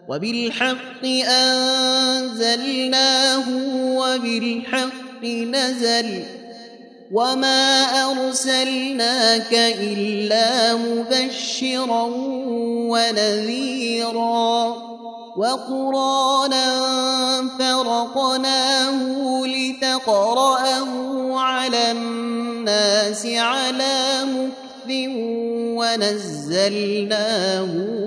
وبالحق أنزلناه وبالحق نزل وما أرسلناك إلا مبشرا ونذيرا وقرآنا فرقناه لتقرأه على الناس على مكث ونزلناه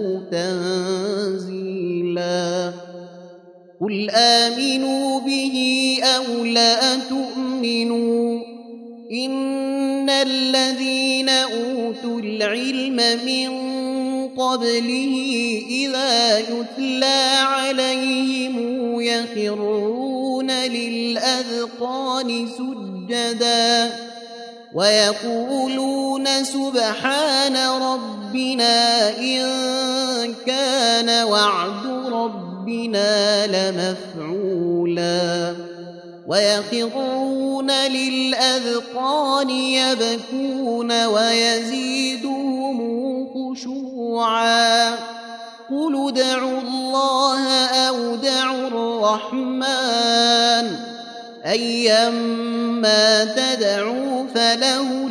تنزيلا قل آمنوا به أو لا تؤمنوا إن الذين أوتوا العلم من قبله إذا يتلى عليهم يخرون للأذقان سجدا ويقولون سبحان ربنا إن كان وعد ربنا لمفعولا ويخرون للأذقان يبكون ويزيدهم خشوعا قل ادعوا الله أو ادعوا الرحمن أيما تدعوا فله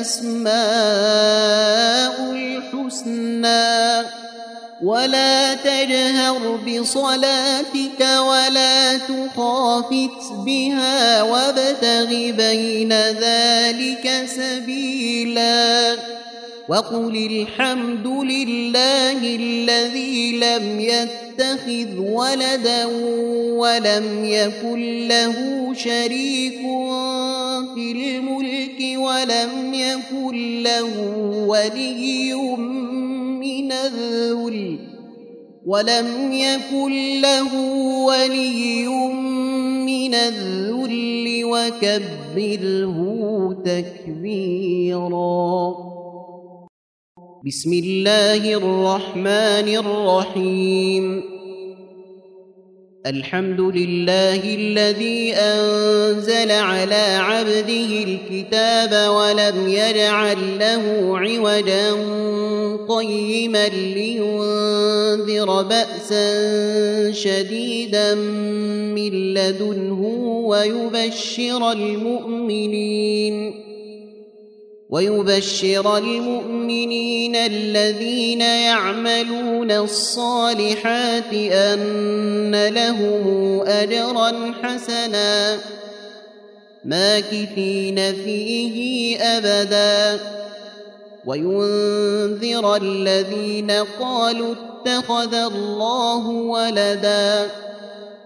الأسماء الحسنى ولا تجهر بصلاتك ولا تخافت بها وابتغ بين ذلك سبيلا وقل الحمد لله الذي لم يتخذ ولدا ولم يكن له شريك في الملك ولم يكن له ولي من الذل وكبره تكبيرا بسم الله الرحمن الرحيم الحمد لله الذي أنزل على عبده الكتاب ولم يجعل له عوجا قيما لينذر بأسا شديدا من لدنه ويبشر المؤمنين الذين يعملون الصالحات أن لهم أجرا حسنا ماكثين فيه أبدا وينذر الذين قالوا اتخذ الله ولدا